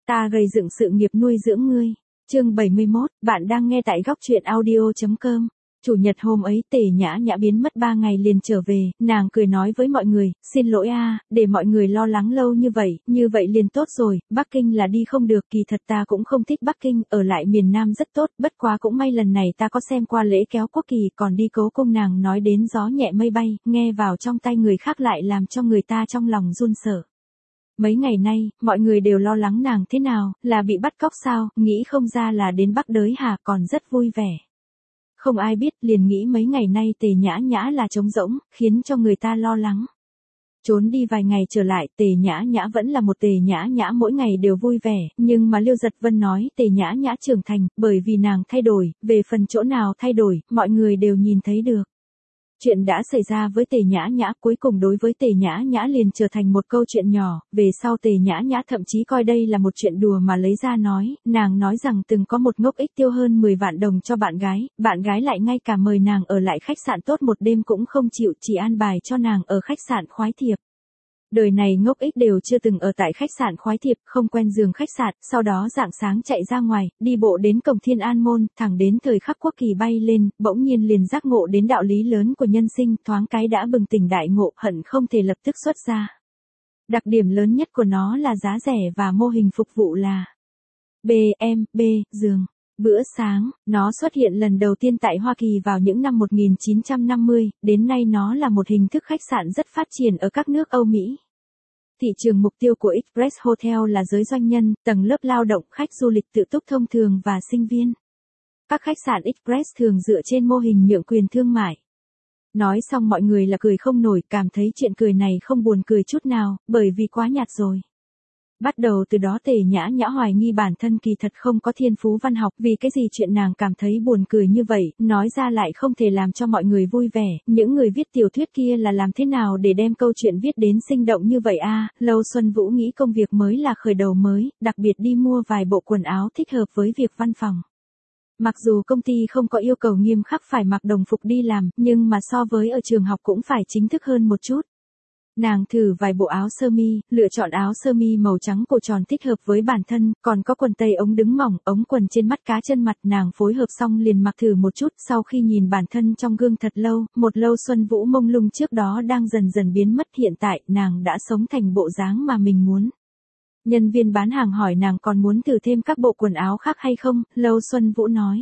Ta gây dựng sự nghiệp nuôi dưỡng ngươi. Chương 71, bạn đang nghe tại góc truyện audio.com. Chủ nhật hôm ấy Tề Nhã Nhã biến mất 3 ngày liền trở về, nàng cười nói với mọi người, xin lỗi để mọi người lo lắng lâu như vậy liền tốt rồi, Bắc Kinh là đi không được, kỳ thật ta cũng không thích Bắc Kinh, ở lại miền Nam rất tốt, bất quá cũng may lần này ta có xem qua lễ kéo quốc kỳ, còn đi cố cung. Nàng nói đến gió nhẹ mây bay, nghe vào trong tay người khác lại làm cho người ta trong lòng run sợ. Mấy ngày nay, mọi người đều lo lắng nàng thế nào, là bị bắt cóc sao, nghĩ không ra là đến Bắc Đới Hà, còn rất vui vẻ. Không ai biết, liền nghĩ mấy ngày nay Tề Nhã Nhã là trống rỗng, khiến cho người ta lo lắng. Trốn đi vài ngày trở lại, Tề Nhã Nhã vẫn là một Tề Nhã Nhã mỗi ngày đều vui vẻ, nhưng mà Liêu Giật Vân nói Tề Nhã Nhã trưởng thành, bởi vì nàng thay đổi, về phần chỗ nào thay đổi, mọi người đều nhìn thấy được. Chuyện đã xảy ra với Tề Nhã Nhã cuối cùng đối với Tề Nhã Nhã liền trở thành một câu chuyện nhỏ, về sau Tề Nhã Nhã thậm chí coi đây là một chuyện đùa mà lấy ra nói, nàng nói rằng từng có một ngốc ích tiêu hơn 10 vạn đồng cho bạn gái lại ngay cả mời nàng ở lại khách sạn tốt một đêm cũng không chịu, chỉ an bài cho nàng ở khách sạn khoái thiệp. Đời này ngốc ích đều chưa từng ở tại khách sạn khoái thiệp, không quen giường khách sạn, sau đó rạng sáng chạy ra ngoài, đi bộ đến cổng Thiên An Môn, thẳng đến thời khắc quốc kỳ bay lên, bỗng nhiên liền giác ngộ đến đạo lý lớn của nhân sinh, thoáng cái đã bừng tỉnh đại ngộ, hận không thể lập tức xuất ra. Đặc điểm lớn nhất của nó là giá rẻ và mô hình phục vụ là giường. Bữa sáng, nó xuất hiện lần đầu tiên tại Hoa Kỳ vào những năm 1950, đến nay nó là một hình thức khách sạn rất phát triển ở các nước Âu Mỹ. Thị trường mục tiêu của Express Hotel là giới doanh nhân, tầng lớp lao động, khách du lịch tự túc thông thường và sinh viên. Các khách sạn Express thường dựa trên mô hình nhượng quyền thương mại. Nói xong mọi người là cười không nổi, cảm thấy chuyện cười này không buồn cười chút nào, bởi vì quá nhạt rồi. Bắt đầu từ đó Tề Nhã Nhã hoài nghi bản thân kỳ thật không có thiên phú văn học, vì cái gì chuyện nàng cảm thấy buồn cười như vậy, nói ra lại không thể làm cho mọi người vui vẻ, những người viết tiểu thuyết kia là làm thế nào để đem câu chuyện viết đến sinh động như vậy Lâu Xuân Vũ nghĩ công việc mới là khởi đầu mới, đặc biệt đi mua vài bộ quần áo thích hợp với việc văn phòng. Mặc dù công ty không có yêu cầu nghiêm khắc phải mặc đồng phục đi làm, nhưng mà so với ở trường học cũng phải chính thức hơn một chút. Nàng thử vài bộ áo sơ mi, lựa chọn áo sơ mi màu trắng cổ tròn thích hợp với bản thân, còn có quần tây ống đứng mỏng, ống quần trên mắt cá chân mặt, nàng phối hợp xong liền mặc thử một chút, sau khi nhìn bản thân trong gương thật lâu, một Lâu Xuân Vũ mông lung trước đó đang dần dần biến mất, hiện tại nàng đã sống thành bộ dáng mà mình muốn. Nhân viên bán hàng hỏi nàng còn muốn thử thêm các bộ quần áo khác hay không, Lâu Xuân Vũ nói.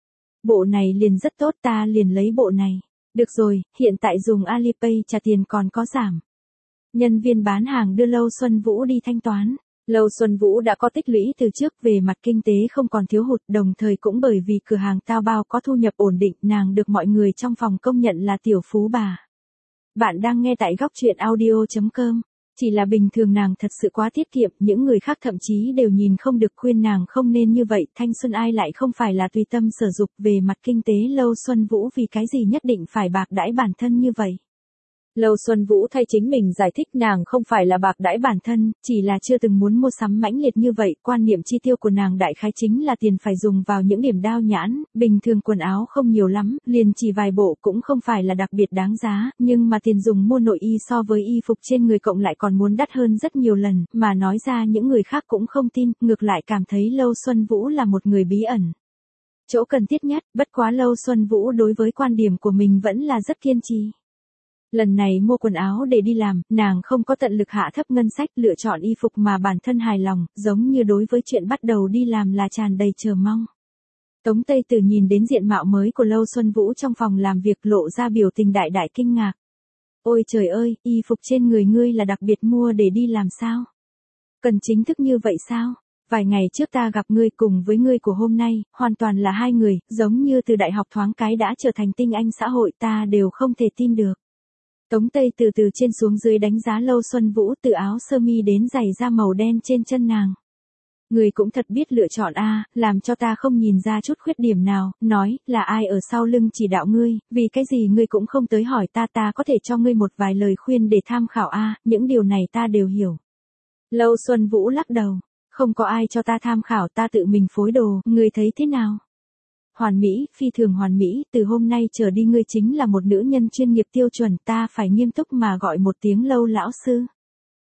Bộ này liền rất tốt, ta liền lấy bộ này. Được rồi, hiện tại dùng Alipay trả tiền còn có giảm. Nhân viên bán hàng đưa Lâu Xuân Vũ đi thanh toán. Lâu Xuân Vũ đã có tích lũy từ trước, về mặt kinh tế không còn thiếu hụt, đồng thời cũng bởi vì cửa hàng Taobao có thu nhập ổn định, nàng được mọi người trong phòng công nhận là tiểu phú bà. Bạn đang nghe tại góc truyện audio.com. Chỉ là bình thường nàng thật sự quá tiết kiệm, những người khác thậm chí đều nhìn không được, khuyên nàng không nên như vậy, thanh xuân ai lại không phải là tùy tâm sở dục, về mặt kinh tế Lâu Xuân Vũ vì cái gì nhất định phải bạc đãi bản thân như vậy. Lâu Xuân Vũ thay chính mình giải thích nàng không phải là bạc đãi bản thân, chỉ là chưa từng muốn mua sắm mãnh liệt như vậy, quan niệm chi tiêu của nàng đại khái chính là tiền phải dùng vào những điểm đao nhãn, bình thường quần áo không nhiều lắm, liền chỉ vài bộ cũng không phải là đặc biệt đáng giá, nhưng mà tiền dùng mua nội y so với y phục trên người cộng lại còn muốn đắt hơn rất nhiều lần, mà nói ra những người khác cũng không tin, ngược lại cảm thấy Lâu Xuân Vũ là một người bí ẩn. Chỗ cần thiết nhất, bất quá Lâu Xuân Vũ đối với quan điểm của mình vẫn là rất kiên trì. Lần này mua quần áo để đi làm, nàng không có tận lực hạ thấp ngân sách, lựa chọn y phục mà bản thân hài lòng, giống như đối với chuyện bắt đầu đi làm là tràn đầy chờ mong. Tống Tây Tử nhìn đến diện mạo mới của Lâu Xuân Vũ trong phòng làm việc lộ ra biểu tình đại đại kinh ngạc. Ôi trời ơi, y phục trên người ngươi là đặc biệt mua để đi làm sao? Cần chính thức như vậy sao? Vài ngày trước ta gặp ngươi cùng với ngươi của hôm nay, hoàn toàn là hai người, giống như từ đại học thoáng cái đã trở thành tinh anh xã hội, ta đều không thể tin được. Tống Tây từ từ trên xuống dưới đánh giá Lâu Xuân Vũ, từ áo sơ mi đến giày da màu đen trên chân nàng. Người cũng thật biết lựa chọn làm cho ta không nhìn ra chút khuyết điểm nào, nói, là ai ở sau lưng chỉ đạo ngươi, vì cái gì ngươi cũng không tới hỏi ta, ta có thể cho ngươi một vài lời khuyên để tham khảo những điều này ta đều hiểu. Lâu Xuân Vũ lắc đầu, không có ai cho ta tham khảo, ta tự mình phối đồ, ngươi thấy thế nào? Hoàn mỹ, phi thường hoàn mỹ, từ hôm nay trở đi ngươi chính là một nữ nhân chuyên nghiệp tiêu chuẩn, ta phải nghiêm túc mà gọi một tiếng Lâu lão sư.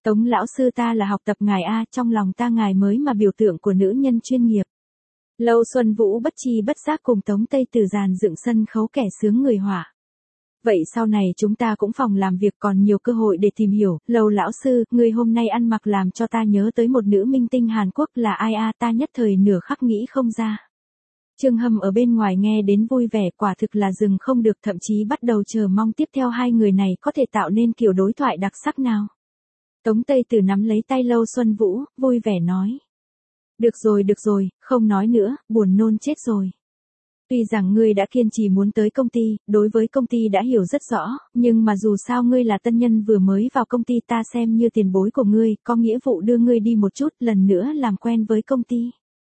Tống lão sư ta là học tập ngài a, trong lòng ta ngài mới mà biểu tượng của nữ nhân chuyên nghiệp. Lâu Xuân Vũ bất chi bất giác cùng Tống Tây Từ dàn dựng sân khấu kẻ sướng người họa. Vậy sau này chúng ta cũng phòng làm việc còn nhiều cơ hội để tìm hiểu. Lâu lão sư, người hôm nay ăn mặc làm cho ta nhớ tới một nữ minh tinh Hàn Quốc là ai a, ta nhất thời nửa khắc nghĩ không ra. Trương Hâm ở bên ngoài nghe đến vui vẻ, quả thực là dừng không được, thậm chí bắt đầu chờ mong tiếp theo hai người này có thể tạo nên kiểu đối thoại đặc sắc nào. Tống Tây Từ nắm lấy tay Lâu Xuân Vũ, vui vẻ nói. Được rồi, không nói nữa, buồn nôn chết rồi. Tuy rằng ngươi đã kiên trì muốn tới công ty, đối với công ty đã hiểu rất rõ, nhưng mà dù sao ngươi là tân nhân vừa mới vào công ty, ta xem như tiền bối của ngươi, có nghĩa vụ đưa ngươi đi một chút, lần nữa làm quen với công ty.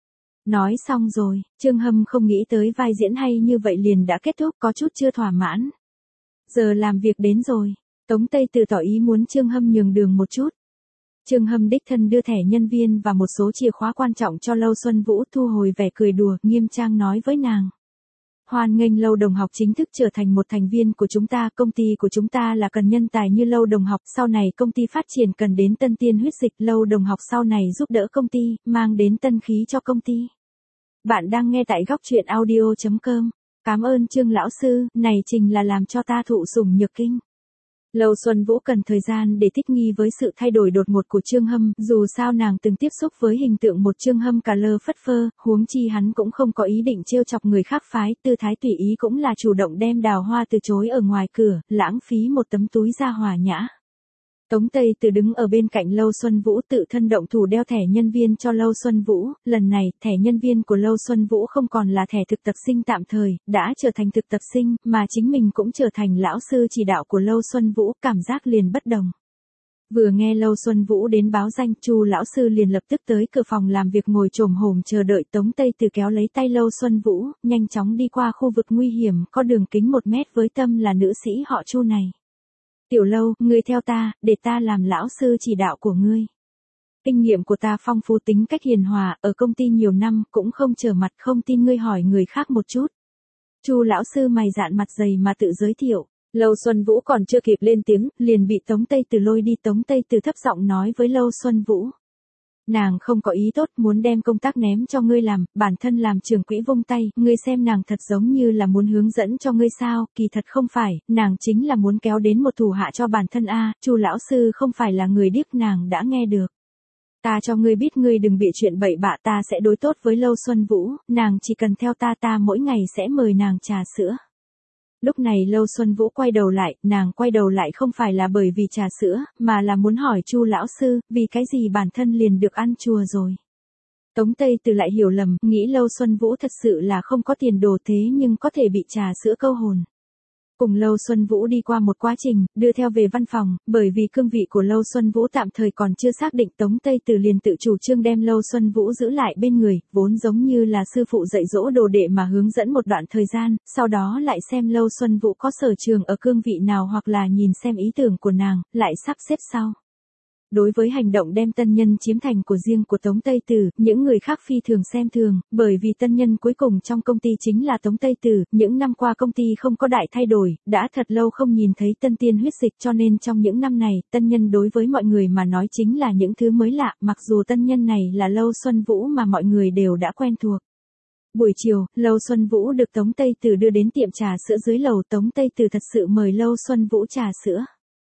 Nói xong rồi, Trương Hâm không nghĩ tới vai diễn hay như vậy liền đã kết thúc, có chút chưa thỏa mãn. Giờ làm việc đến rồi, Tống Tây Từ tỏ ý muốn Trương Hâm nhường đường một chút. Trương Hâm đích thân đưa thẻ nhân viên và một số chìa khóa quan trọng cho Lâu Xuân Vũ, thu hồi vẻ cười đùa, nghiêm trang nói với nàng. Hoan nghênh Lâu đồng học chính thức trở thành một thành viên của chúng ta, công ty của chúng ta là cần nhân tài như Lâu đồng học, sau này công ty phát triển cần đến tân tiên huyết dịch, Lâu đồng học sau này giúp đỡ công ty, mang đến tân khí cho công ty. Bạn đang nghe tại góc truyện audio.com. Cảm ơn Trương lão sư, này trình là làm cho ta thụ sủng nhược kinh. Lâu Xuân Vũ cần thời gian để thích nghi với sự thay đổi đột ngột của Trương Hâm, dù sao nàng từng tiếp xúc với hình tượng một Trương Hâm cà lơ phất phơ, huống chi hắn cũng không có ý định trêu chọc người khác phái, tư thái tùy ý cũng là chủ động đem đào hoa từ chối ở ngoài cửa, lãng phí một tấm túi da hòa nhã. Tống Tây Từ đứng ở bên cạnh Lâu Xuân Vũ tự thân động thủ đeo thẻ nhân viên cho Lâu Xuân Vũ, lần này, thẻ nhân viên của Lâu Xuân Vũ không còn là thẻ thực tập sinh tạm thời, đã trở thành thực tập sinh, mà chính mình cũng trở thành lão sư chỉ đạo của Lâu Xuân Vũ, cảm giác liền bất đồng. Vừa nghe Lâu Xuân Vũ đến báo danh, Chu lão sư liền lập tức tới cửa phòng làm việc ngồi chồm hổm chờ đợi. Tống Tây Từ kéo lấy tay Lâu Xuân Vũ, nhanh chóng đi qua khu vực nguy hiểm, có đường kính 1 mét với tâm là nữ sĩ họ Chu này. Tiểu Lâu, ngươi theo ta, để ta làm lão sư chỉ đạo của ngươi. Kinh nghiệm của ta phong phú, tính cách hiền hòa, ở công ty nhiều năm, cũng không trở mặt, không tin ngươi hỏi người khác một chút. Chu lão sư mày dạn mặt dày mà tự giới thiệu. Lâu Xuân Vũ còn chưa kịp lên tiếng, liền bị Tống Tây Từ lôi đi. Tống Tây Từ thấp giọng nói với Lâu Xuân Vũ. Nàng không có ý tốt, muốn đem công tác ném cho ngươi làm, bản thân làm trưởng quỹ vung tay, ngươi xem nàng thật giống như là muốn hướng dẫn cho ngươi sao, kỳ thật không phải, nàng chính là muốn kéo đến một thủ hạ cho bản thân a. Chu lão sư không phải là người điếc, nàng đã nghe được. Ta cho ngươi biết, ngươi đừng bịa chuyện bậy bạ, ta sẽ đối tốt với Lâu Xuân Vũ, nàng chỉ cần theo ta, ta mỗi ngày sẽ mời nàng trà sữa. Lúc này Lâu Xuân Vũ quay đầu lại, nàng quay đầu lại không phải là bởi vì trà sữa, mà là muốn hỏi Chu lão sư, vì cái gì bản thân liền được ăn chùa rồi. Tống Tây Từ lại hiểu lầm, nghĩ Lâu Xuân Vũ thật sự là không có tiền đồ, thế nhưng có thể bị trà sữa câu hồn. Cùng Lâu Xuân Vũ đi qua một quá trình, đưa theo về văn phòng, bởi vì cương vị của Lâu Xuân Vũ tạm thời còn chưa xác định, Tống Tây Từ liền tự chủ trương đem Lâu Xuân Vũ giữ lại bên người, vốn giống như là sư phụ dạy dỗ đồ đệ mà hướng dẫn một đoạn thời gian, sau đó lại xem Lâu Xuân Vũ có sở trường ở cương vị nào hoặc là nhìn xem ý tưởng của nàng, lại sắp xếp sau. Đối với hành động đem tân nhân chiếm thành của riêng của Tống Tây Từ, những người khác phi thường xem thường, bởi vì tân nhân cuối cùng trong công ty chính là Tống Tây Từ, những năm qua công ty không có đại thay đổi, đã thật lâu không nhìn thấy tân tiên huyết dịch, cho nên trong những năm này, tân nhân đối với mọi người mà nói chính là những thứ mới lạ, mặc dù tân nhân này là Lâu Xuân Vũ mà mọi người đều đã quen thuộc. Buổi chiều, Lâu Xuân Vũ được Tống Tây Từ đưa đến tiệm trà sữa dưới lầu, Tống Tây Từ thật sự mời Lâu Xuân Vũ trà sữa.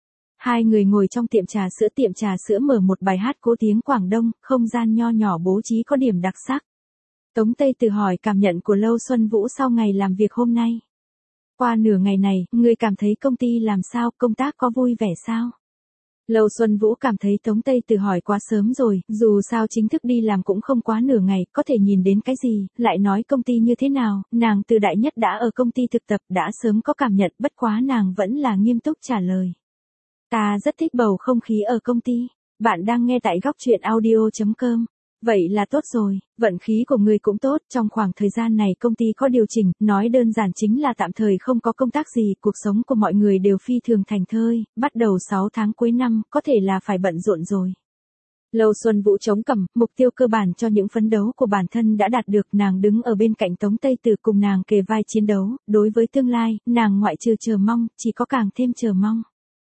Hai người ngồi trong tiệm trà sữa mở một bài hát cố tiếng Quảng Đông, không gian nho nhỏ bố trí có điểm đặc sắc. Tống Tây Từ hỏi cảm nhận của Lâu Xuân Vũ sau ngày làm việc hôm nay. Qua nửa ngày này, người cảm thấy công ty làm sao, công tác có vui vẻ sao? Lâu Xuân Vũ cảm thấy Tống Tây Từ hỏi quá sớm rồi, dù sao chính thức đi làm cũng không quá nửa ngày, có thể nhìn đến cái gì, lại nói công ty như thế nào, nàng từ đại nhất đã ở công ty thực tập, đã sớm có cảm nhận, bất quá nàng vẫn là nghiêm túc trả lời. Ta rất thích bầu không khí ở công ty. Bạn đang nghe tại góc truyện audio.com. Vậy là tốt rồi, vận khí của người cũng tốt, trong khoảng thời gian này công ty có điều chỉnh, nói đơn giản chính là tạm thời không có công tác gì, cuộc sống của mọi người đều phi thường thành thơi, bắt đầu 6 tháng cuối năm, có thể là phải bận rộn rồi. Lâu Xuân Vũ chống cằm, mục tiêu cơ bản cho những phấn đấu của bản thân đã đạt được, nàng đứng ở bên cạnh Tống Tây Từ cùng nàng kề vai chiến đấu, đối với tương lai, nàng ngoại trừ chờ mong, chỉ có càng thêm chờ mong.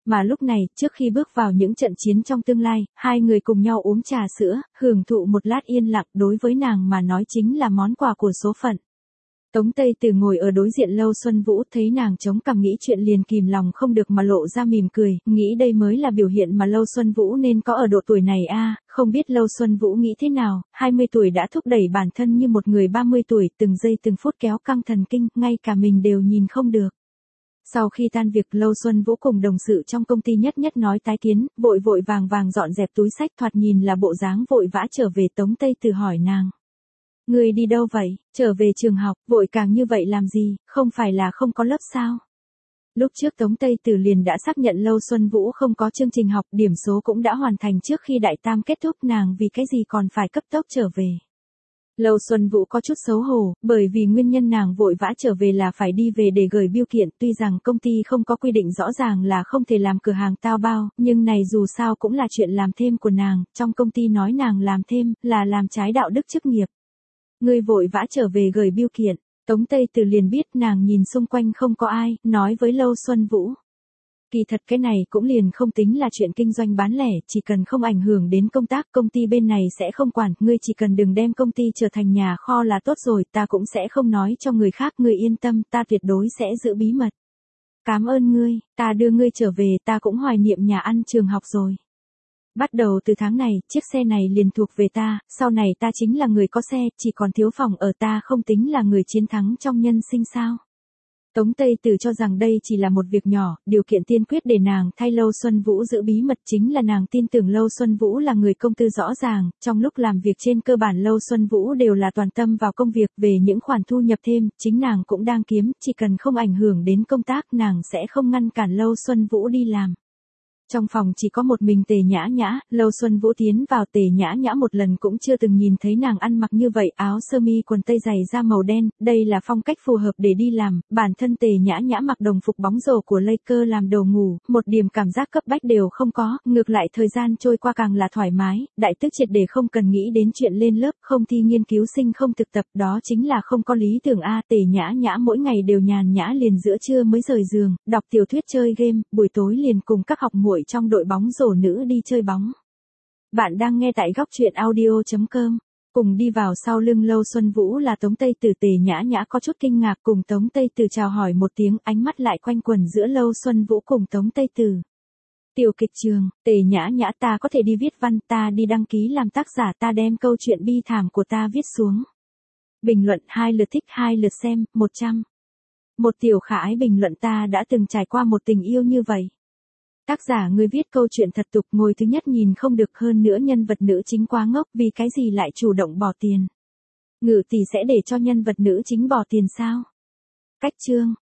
Mà lúc này, trước khi bước vào những trận chiến trong tương lai, hai người cùng nhau uống trà sữa, hưởng thụ một lát yên lặng đối với nàng mà nói chính là món quà của số phận. Tống Tây Từ ngồi ở đối diện Lâu Xuân Vũ thấy nàng chống cằm nghĩ chuyện liền kìm lòng không được mà lộ ra mỉm cười, nghĩ đây mới là biểu hiện mà Lâu Xuân Vũ nên có ở độ tuổi này a. Không biết Lâu Xuân Vũ nghĩ thế nào, 20 tuổi đã thúc đẩy bản thân như một người 30 tuổi, từng giây từng phút kéo căng thần kinh, ngay cả mình đều nhìn không được. Sau khi tan việc Lâu Xuân Vũ cùng đồng sự trong công ty nhất nhất nói tái kiến, vội vội vàng vàng dọn dẹp túi xách thoạt nhìn là bộ dáng vội vã trở về. Tống Tây Từ hỏi nàng. Người đi đâu vậy, trở về trường học, vội càng như vậy làm gì, không phải là không có lớp sao? Lúc trước Tống Tây Từ liền đã xác nhận Lâu Xuân Vũ không có chương trình học, điểm số cũng đã hoàn thành trước khi đại tam kết thúc, nàng vì cái gì còn phải cấp tốc trở về. Lâu Xuân Vũ có chút xấu hổ, bởi vì nguyên nhân nàng vội vã trở về là phải đi về để gửi bưu kiện, tuy rằng công ty không có quy định rõ ràng là không thể làm cửa hàng tao bao, nhưng này dù sao cũng là chuyện làm thêm của nàng, trong công ty nói nàng làm thêm, là làm trái đạo đức chức nghiệp. Ngươi vội vã trở về gửi bưu kiện, Tống Tây Từ liền biết nàng nhìn xung quanh không có ai, nói với Lâu Xuân Vũ. Kỳ thật cái này cũng liền không tính là chuyện kinh doanh bán lẻ, chỉ cần không ảnh hưởng đến công tác, công ty bên này sẽ không quản, ngươi chỉ cần đừng đem công ty trở thành nhà kho là tốt rồi, ta cũng sẽ không nói cho người khác, ngươi yên tâm, ta tuyệt đối sẽ giữ bí mật. Cảm ơn ngươi, ta đưa ngươi trở về, ta cũng hoài niệm nhà ăn trường học rồi. Bắt đầu từ tháng này, chiếc xe này liền thuộc về ta, sau này ta chính là người có xe, chỉ còn thiếu phòng ở, ta không tính là người chiến thắng trong nhân sinh sao. Tống Tây Từ cho rằng đây chỉ là một việc nhỏ, điều kiện tiên quyết để nàng thay Lâu Xuân Vũ giữ bí mật chính là nàng tin tưởng Lâu Xuân Vũ là người công tư rõ ràng, trong lúc làm việc trên cơ bản Lâu Xuân Vũ đều là toàn tâm vào công việc, về những khoản thu nhập thêm, chính nàng cũng đang kiếm, chỉ cần không ảnh hưởng đến công tác nàng sẽ không ngăn cản Lâu Xuân Vũ đi làm. Trong phòng chỉ có một mình Tề Nhã Nhã, Lâu Xuân Vũ tiến vào Tề Nhã Nhã một lần cũng chưa từng nhìn thấy nàng ăn mặc như vậy, áo sơ mi quần tây giày da màu đen, đây là phong cách phù hợp để đi làm, bản thân Tề Nhã Nhã mặc đồng phục bóng rổ của Lakers làm đồ ngủ, một điểm cảm giác cấp bách đều không có, ngược lại thời gian trôi qua càng là thoải mái, đại tức triệt để không cần nghĩ đến chuyện lên lớp, không thi nghiên cứu sinh không thực tập, đó chính là không có lý tưởng a. Tề Nhã Nhã mỗi ngày đều nhàn nhã liền giữa trưa mới rời giường, đọc tiểu thuyết chơi game, buổi tối liền cùng các học muội trong đội bóng rổ nữ đi chơi bóng. Bạn đang nghe tại góc truyện audio.com. Cùng đi vào sau lưng Lâu Xuân Vũ là Tống Tây Từ. Tề Nhã Nhã có chút kinh ngạc cùng Tống Tây Từ chào hỏi một tiếng, ánh mắt lại quanh quẩn giữa Lâu Xuân Vũ cùng Tống Tây Từ. Tiểu kịch trường, Tề Nhã Nhã, ta có thể đi viết văn, ta đi đăng ký làm tác giả, ta đem câu chuyện bi thảm của ta viết xuống. Bình luận 2 lượt thích, 2 lượt xem, 100. Một tiểu khả ái bình luận, ta đã từng trải qua một tình yêu như vậy. Tác giả người viết câu chuyện thật tục, ngồi thứ nhất nhìn không được, hơn nữa nhân vật nữ chính quá ngốc, vì cái gì lại chủ động bỏ tiền. Ngự tỷ sẽ để cho nhân vật nữ chính bỏ tiền sao? Cách chương,